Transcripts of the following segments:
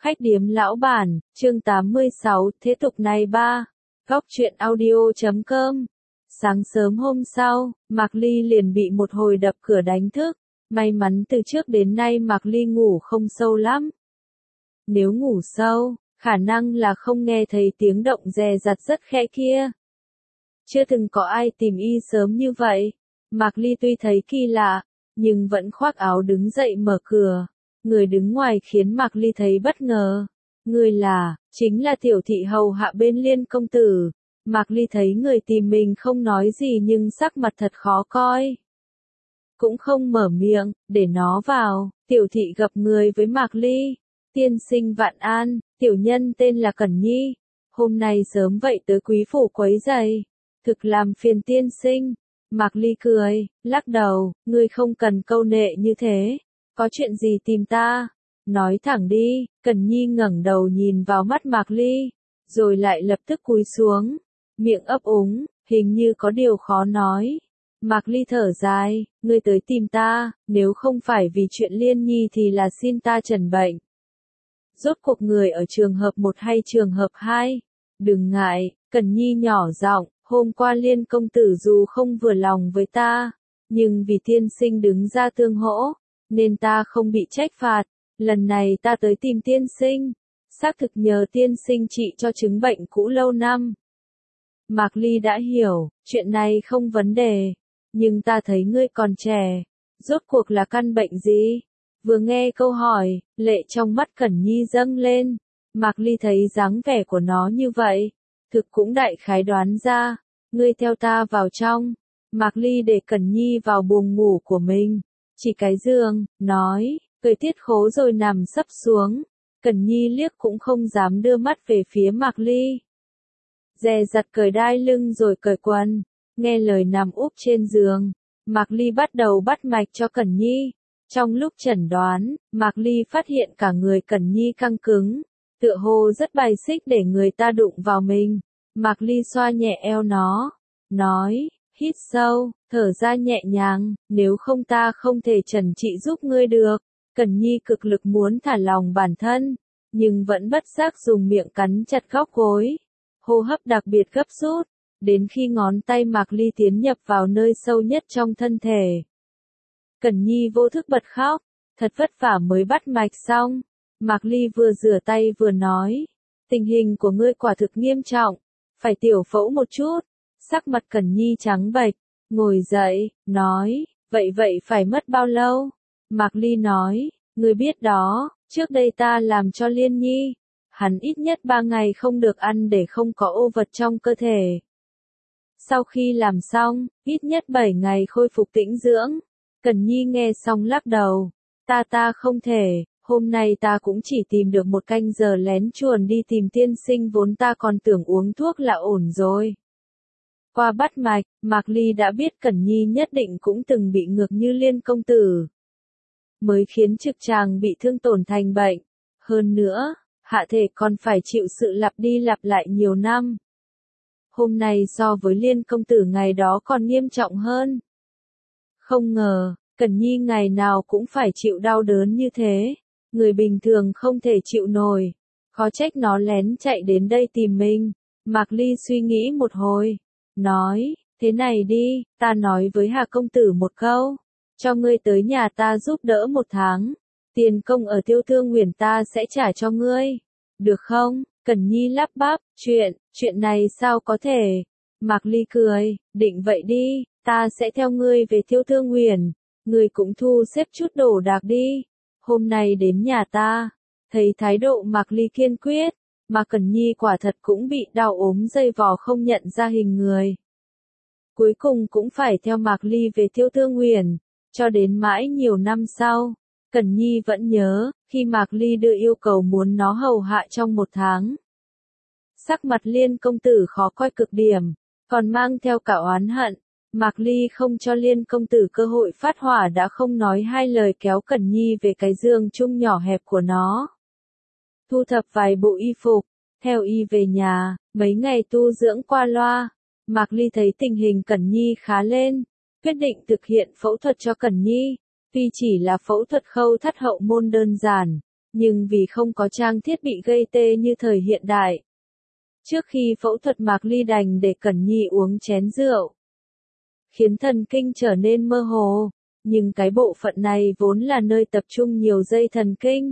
Khách điếm lão bản, chương 86, thế tục này ba. Góc truyện audio.com. Sáng sớm hôm sau, Mạc Ly liền bị một hồi đập cửa đánh thức. May mắn từ trước đến nay Mạc Ly ngủ không sâu lắm. Nếu ngủ sâu, khả năng là không nghe thấy tiếng động dè dặt rất khẽ kia. Chưa từng có ai tìm y sớm như vậy. Mạc Ly tuy thấy kỳ lạ, nhưng vẫn khoác áo đứng dậy mở cửa. Người đứng ngoài khiến Mạc Ly thấy bất ngờ. Người chính là tiểu thị hầu hạ bên Liên công tử. Mạc Ly thấy người tìm mình không nói gì nhưng sắc mặt thật khó coi. Cũng không mở miệng, để nó vào. Tiểu thị gặp người với Mạc Ly. Tiên sinh vạn an, tiểu nhân tên là Cẩn Nhi. Hôm nay sớm vậy tới quý phủ quấy rầy. Thực làm phiền tiên sinh. Mạc Ly cười, lắc đầu, ngươi không cần câu nệ như thế. Có chuyện gì tìm ta? Nói thẳng đi. Cẩn Nhi ngẩng đầu nhìn vào mắt Mạc Ly, rồi lại lập tức cúi xuống, miệng ấp úng, hình như có điều khó nói. Mạc Ly thở dài, ngươi tới tìm ta, nếu không phải vì chuyện Liên Nhi thì là xin ta trần bệnh. Rốt cuộc người ở trường hợp 1 hay trường hợp 2? Đừng ngại, Cẩn Nhi nhỏ giọng, hôm qua Liên công tử dù không vừa lòng với ta, nhưng vì tiên sinh đứng ra tương hỗ, nên ta không bị trách phạt. Lần này ta tới tìm tiên sinh, xác thực nhờ tiên sinh trị cho chứng bệnh cũ lâu năm. Mạc Ly đã hiểu, chuyện này không vấn đề, nhưng ta thấy ngươi còn trẻ, rốt cuộc là căn bệnh gì? Vừa nghe câu hỏi, lệ trong mắt Cẩn Nhi dâng lên. Mạc Ly thấy dáng vẻ của nó như vậy, thực cũng đại khái đoán ra. Ngươi theo ta vào trong. Mạc Ly để Cẩn Nhi vào buồng ngủ của mình, chỉ cái giường, nói, cởi tiết khố rồi nằm sấp xuống. Cẩn Nhi liếc cũng không dám đưa mắt về phía Mạc Ly. Dè dặt cởi đai lưng rồi cởi quần, nghe lời nằm úp trên giường. Mạc Ly bắt đầu bắt mạch cho Cẩn Nhi. Trong lúc chẩn đoán, Mạc Ly phát hiện cả người Cẩn Nhi căng cứng, tựa hồ rất bài xích để người ta đụng vào mình. Mạc Ly xoa nhẹ eo nó, nói, hít sâu, thở ra nhẹ nhàng, nếu không ta không thể trần trị giúp ngươi được. Cẩn Nhi cực lực muốn thả lòng bản thân, nhưng vẫn bất giác dùng miệng cắn chặt góc gối. Hô hấp đặc biệt gấp rút, đến khi ngón tay Mạc Ly tiến nhập vào nơi sâu nhất trong thân thể. Cẩn Nhi vô thức bật khóc, thật vất vả mới bắt mạch xong. Mạc Ly vừa rửa tay vừa nói, tình hình của ngươi quả thực nghiêm trọng, phải tiểu phẫu một chút. Sắc mặt Cẩn Nhi trắng bệch, ngồi dậy, nói, vậy phải mất bao lâu? Mạc Ly nói, ngươi biết đó, trước đây ta làm cho Liên Nhi, hắn ít nhất 3 ngày không được ăn để không có ô vật trong cơ thể. Sau khi làm xong, ít nhất 7 ngày khôi phục tĩnh dưỡng. Cẩn Nhi nghe xong lắc đầu, ta không thể, hôm nay ta cũng chỉ tìm được 1 canh giờ lén chuồn đi tìm tiên sinh, vốn ta còn tưởng uống thuốc là ổn rồi. Qua bắt mạch, Mạc Ly đã biết Cẩn Nhi nhất định cũng từng bị ngược như Liên công tử, mới khiến trực tràng bị thương tổn thành bệnh. Hơn nữa, hạ thể còn phải chịu sự lặp đi lặp lại nhiều năm. Hôm nay so với Liên công tử ngày đó còn nghiêm trọng hơn. Không ngờ, Cẩn Nhi ngày nào cũng phải chịu đau đớn như thế. Người bình thường không thể chịu nổi. Khó trách nó lén chạy đến đây tìm mình. Mạc Ly suy nghĩ một hồi, nói, thế này đi, ta nói với Hà công tử một câu, cho ngươi tới nhà ta giúp đỡ 1 tháng, tiền công ở Tiêu Thương Huyền ta sẽ trả cho ngươi, được không? Cẩn Nhi lắp bắp, chuyện này sao có thể? Mạc Ly cười, định vậy đi, ta sẽ theo ngươi về Tiêu Thương Huyền, ngươi cũng thu xếp chút đồ đạc đi, hôm nay đến nhà ta. Thấy thái độ Mạc Ly kiên quyết, mà Cẩn Nhi quả thật cũng bị đau ốm dây vò không nhận ra hình người. Cuối cùng cũng phải theo Mạc Ly về Tiêu Thương Huyền, cho đến mãi nhiều năm sau. Cẩn Nhi vẫn nhớ, khi Mạc Ly đưa yêu cầu muốn nó hầu hạ trong 1 tháng. Sắc mặt Liên công tử khó coi cực điểm, còn mang theo cả oán hận. Mạc Ly không cho Liên công tử cơ hội phát hỏa đã không nói 2 lời kéo Cẩn Nhi về cái giường chung nhỏ hẹp của nó. Thu thập vài bộ y phục, theo y về nhà, mấy ngày tu dưỡng qua loa. Mạc Ly thấy tình hình Cẩn Nhi khá lên, quyết định thực hiện phẫu thuật cho Cẩn Nhi. Tuy chỉ là phẫu thuật khâu thắt hậu môn đơn giản, nhưng vì không có trang thiết bị gây tê như thời hiện đại. Trước khi phẫu thuật Mạc Ly đành để Cẩn Nhi uống chén rượu, khiến thần kinh trở nên mơ hồ, nhưng cái bộ phận này vốn là nơi tập trung nhiều dây thần kinh.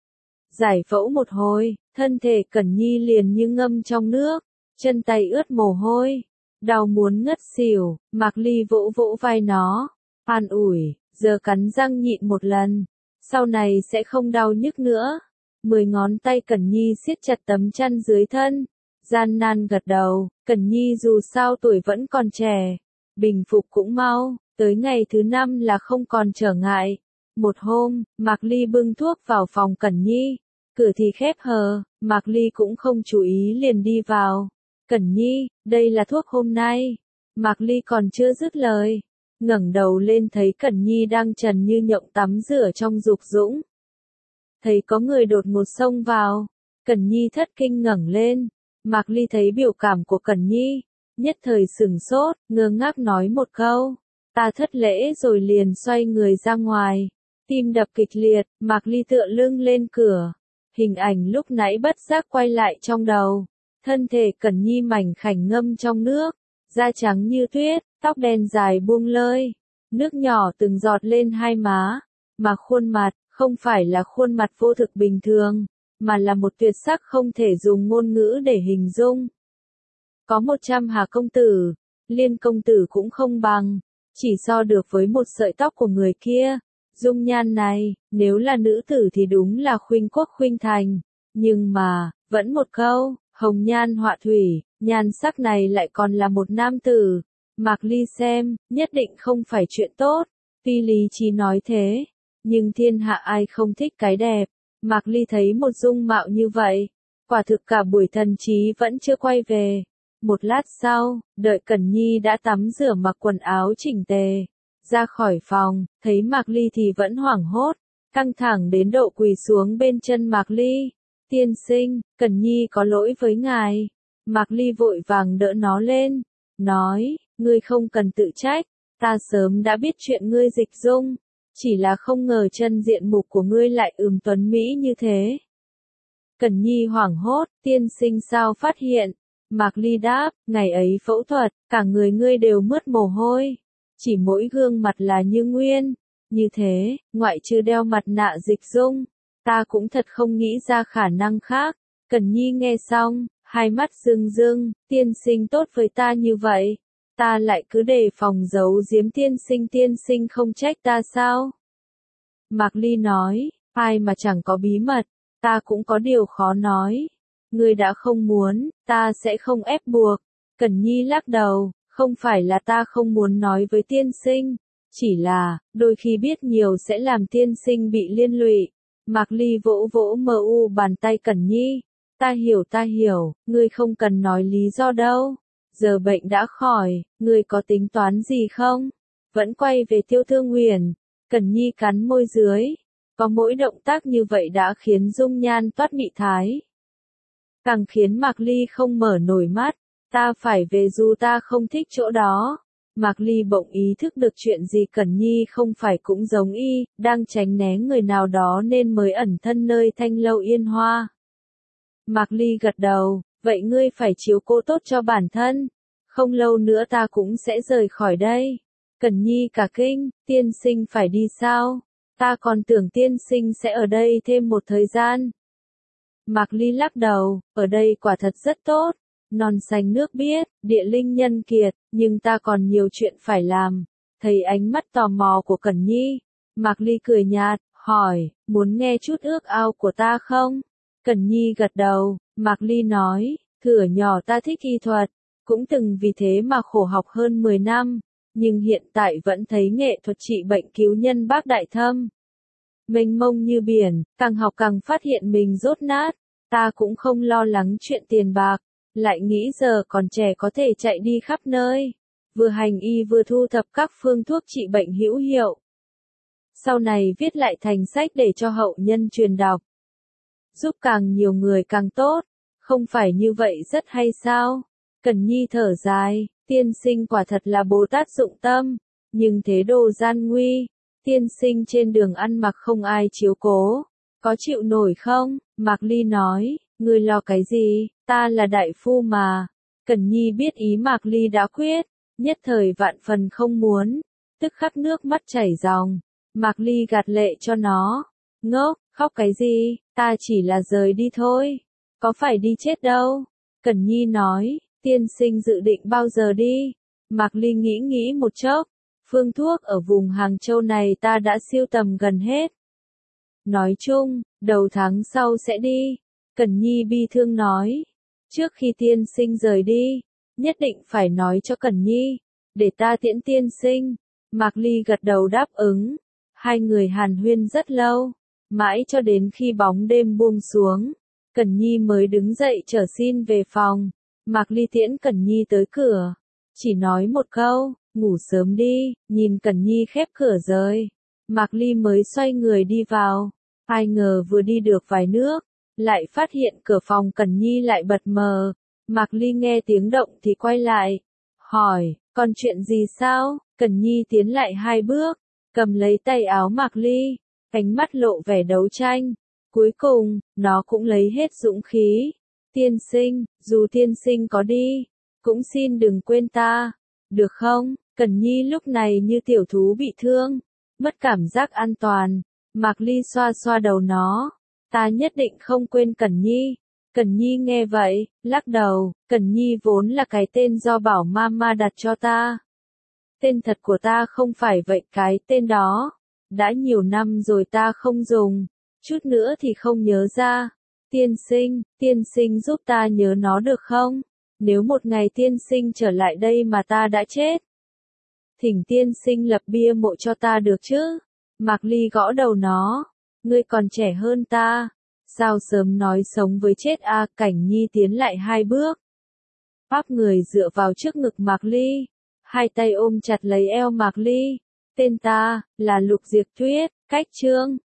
Giải phẫu một hồi, thân thể Cẩn Nhi liền như ngâm trong nước, chân tay ướt mồ hôi, đau muốn ngất xỉu. Mạc Ly vỗ vỗ vai nó, an ủi, giờ cắn răng nhịn một lần, sau này sẽ không đau nhức nữa. 10 ngón tay Cẩn Nhi siết chặt tấm chăn dưới thân, gian nan gật đầu. Cẩn Nhi dù sao tuổi vẫn còn trẻ, bình phục cũng mau, tới ngày thứ 5 là không còn trở ngại. Một hôm, Mạc Ly bưng thuốc vào phòng Cẩn Nhi, cửa thì khép hờ, Mạc Ly cũng không chú ý liền đi vào. Cẩn Nhi, đây là thuốc hôm nay. Mạc Ly còn chưa dứt lời, ngẩng đầu lên thấy Cẩn Nhi đang trần như nhộng tắm rửa trong dục dũng. Thấy có người đột ngột xông vào, Cẩn Nhi thất kinh ngẩng lên. Mạc Ly thấy biểu cảm của Cẩn Nhi, nhất thời sửng sốt, ngơ ngác nói một câu, ta thất lễ, rồi liền xoay người ra ngoài. Tim đập kịch liệt, Mạc Ly tựa lưng lên cửa. Hình ảnh lúc nãy bất giác quay lại trong đầu. Thân thể Cẩn Nhi mảnh khảnh ngâm trong nước, da trắng như tuyết, tóc đen dài buông lơi, nước nhỏ từng giọt lên hai má, mà khuôn mặt, không phải là khuôn mặt vô thực bình thường, mà là một tuyệt sắc không thể dùng ngôn ngữ để hình dung. Có 100 Hà công tử, Liên công tử cũng không bằng, chỉ so được với một sợi tóc của người kia. Dung nhan này, nếu là nữ tử thì đúng là khuynh quốc khuynh thành, nhưng mà, vẫn một câu, hồng nhan họa thủy, nhan sắc này lại còn là một nam tử. Mạc Ly xem, nhất định không phải chuyện tốt, tuy lý trí nói thế, nhưng thiên hạ ai không thích cái đẹp. Mạc Ly thấy một dung mạo như vậy, quả thực cả buổi thần trí vẫn chưa quay về. Một lát sau, đợi Cẩn Nhi đã tắm rửa mặc quần áo chỉnh tề, ra khỏi phòng, thấy Mạc Ly thì vẫn hoảng hốt, căng thẳng đến độ quỳ xuống bên chân Mạc Ly. Tiên sinh, Cẩn Nhi có lỗi với ngài. Mạc Ly vội vàng đỡ nó lên, nói, ngươi không cần tự trách, ta sớm đã biết chuyện ngươi dịch dung, chỉ là không ngờ chân diện mục của ngươi lại tuấn mỹ như thế. Cẩn Nhi hoảng hốt, tiên sinh sao phát hiện? Mạc Ly đáp, ngày ấy phẫu thuật, cả người ngươi đều mướt mồ hôi, chỉ mỗi gương mặt là như nguyên, như thế, ngoại trừ đeo mặt nạ dịch dung, ta cũng thật không nghĩ ra khả năng khác. Cẩn Nhi nghe xong, hai mắt rưng rưng, tiên sinh tốt với ta như vậy, ta lại cứ đề phòng giấu giếm tiên sinh không trách ta sao? Mạc Ly nói, ai mà chẳng có bí mật, ta cũng có điều khó nói. Ngươi đã không muốn, ta sẽ không ép buộc. Cẩn Nhi lắc đầu, không phải là ta không muốn nói với tiên sinh, chỉ là, đôi khi biết nhiều sẽ làm tiên sinh bị liên lụy. Mạc Ly vỗ vỗ bàn tay Cẩn Nhi, ta hiểu, ngươi không cần nói lý do đâu. Giờ bệnh đã khỏi, ngươi có tính toán gì không? Vẫn quay về Tiêu Thương Huyền. Cẩn Nhi cắn môi dưới, có mỗi động tác như vậy đã khiến dung nhan toát mị thái. Càng khiến Mạc Ly không mở nổi mắt, ta phải về dù ta không thích chỗ đó. Mạc Ly bỗng ý thức được chuyện gì Cẩn Nhi không phải cũng giống y, đang tránh né người nào đó nên mới ẩn thân nơi Thanh Lâu Yên Hoa. Mạc Ly gật đầu, vậy ngươi phải chiếu cố tốt cho bản thân, không lâu nữa ta cũng sẽ rời khỏi đây. Cẩn Nhi cả kinh, tiên sinh phải đi sao? Ta còn tưởng tiên sinh sẽ ở đây thêm một thời gian. Mạc Ly lắc đầu, ở đây quả thật rất tốt, non xanh nước biếc, địa linh nhân kiệt, nhưng ta còn nhiều chuyện phải làm. Thấy ánh mắt tò mò của Cẩn Nhi, Mạc Ly cười nhạt, hỏi, muốn nghe chút ước ao của ta không? Cẩn Nhi gật đầu, Mạc Ly nói, thuở nhỏ ta thích y thuật, cũng từng vì thế mà khổ học hơn 10 năm, nhưng hiện tại vẫn thấy nghệ thuật trị bệnh cứu nhân bác đại thâm. Mênh mông như biển, càng học càng phát hiện mình dốt nát, ta cũng không lo lắng chuyện tiền bạc, lại nghĩ giờ còn trẻ có thể chạy đi khắp nơi, vừa hành y vừa thu thập các phương thuốc trị bệnh hữu hiệu. Sau này viết lại thành sách để cho hậu nhân truyền đọc, giúp càng nhiều người càng tốt, không phải như vậy rất hay sao? Cẩn Nhi thở dài, tiên sinh quả thật là Bồ Tát dụng tâm, nhưng thế độ gian nguy, tiên sinh trên đường ăn mặc không ai chiếu cố, có chịu nổi không? Mạc Ly nói, ngươi lo cái gì, ta là đại phu mà. Cẩn Nhi biết ý Mạc Ly đã quyết, nhất thời vạn phần không muốn, tức khắc nước mắt chảy ròng. Mạc Ly gạt lệ cho nó, ngốc, khóc cái gì, ta chỉ là rời đi thôi, có phải đi chết đâu. Cẩn Nhi nói, tiên sinh dự định bao giờ đi? Mạc Ly nghĩ một chốc, phương thuốc ở vùng Hàng Châu này ta đã siêu tầm gần hết. Nói chung, đầu tháng sau sẽ đi. Cẩn Nhi bi thương nói, trước khi tiên sinh rời đi, nhất định phải nói cho Cẩn Nhi, để ta tiễn tiên sinh. Mạc Ly gật đầu đáp ứng, hai người hàn huyên rất lâu, mãi cho đến khi bóng đêm buông xuống, Cẩn Nhi mới đứng dậy chở xin về phòng. Mạc Ly tiễn Cẩn Nhi tới cửa, chỉ nói một câu, ngủ sớm đi, nhìn Cẩn Nhi khép cửa rời. Mạc Ly mới xoay người đi vào, ai ngờ vừa đi được vài bước, lại phát hiện cửa phòng Cẩn Nhi lại bật mờ. Mạc Ly nghe tiếng động thì quay lại, hỏi, còn chuyện gì sao? Cẩn Nhi tiến lại hai bước, cầm lấy tay áo Mạc Ly, ánh mắt lộ vẻ đấu tranh. Cuối cùng, nó cũng lấy hết dũng khí. Tiên sinh, dù tiên sinh có đi, cũng xin đừng quên ta, được không? Cẩn Nhi lúc này như tiểu thú bị thương, mất cảm giác an toàn. Mạc Ly xoa xoa đầu nó, ta nhất định không quên Cẩn Nhi. Cẩn Nhi nghe vậy, lắc đầu, Cẩn Nhi vốn là cái tên do Bảo Mama đặt cho ta. Tên thật của ta không phải vậy, cái tên đó đã nhiều năm rồi ta không dùng, chút nữa thì không nhớ ra. Tiên sinh giúp ta nhớ nó được không? Nếu một ngày tiên sinh trở lại đây mà ta đã chết, thỉnh tiên sinh lập bia mộ cho ta được chứ? Mạc Ly gõ đầu nó, ngươi còn trẻ hơn ta, sao sớm nói sống với chết a? Cảnh Nhi tiến lại hai bước, bắp người dựa vào trước ngực Mạc Ly, hai tay ôm chặt lấy eo Mạc Ly. Tên ta là Lục Diệp Tuyết, cách chương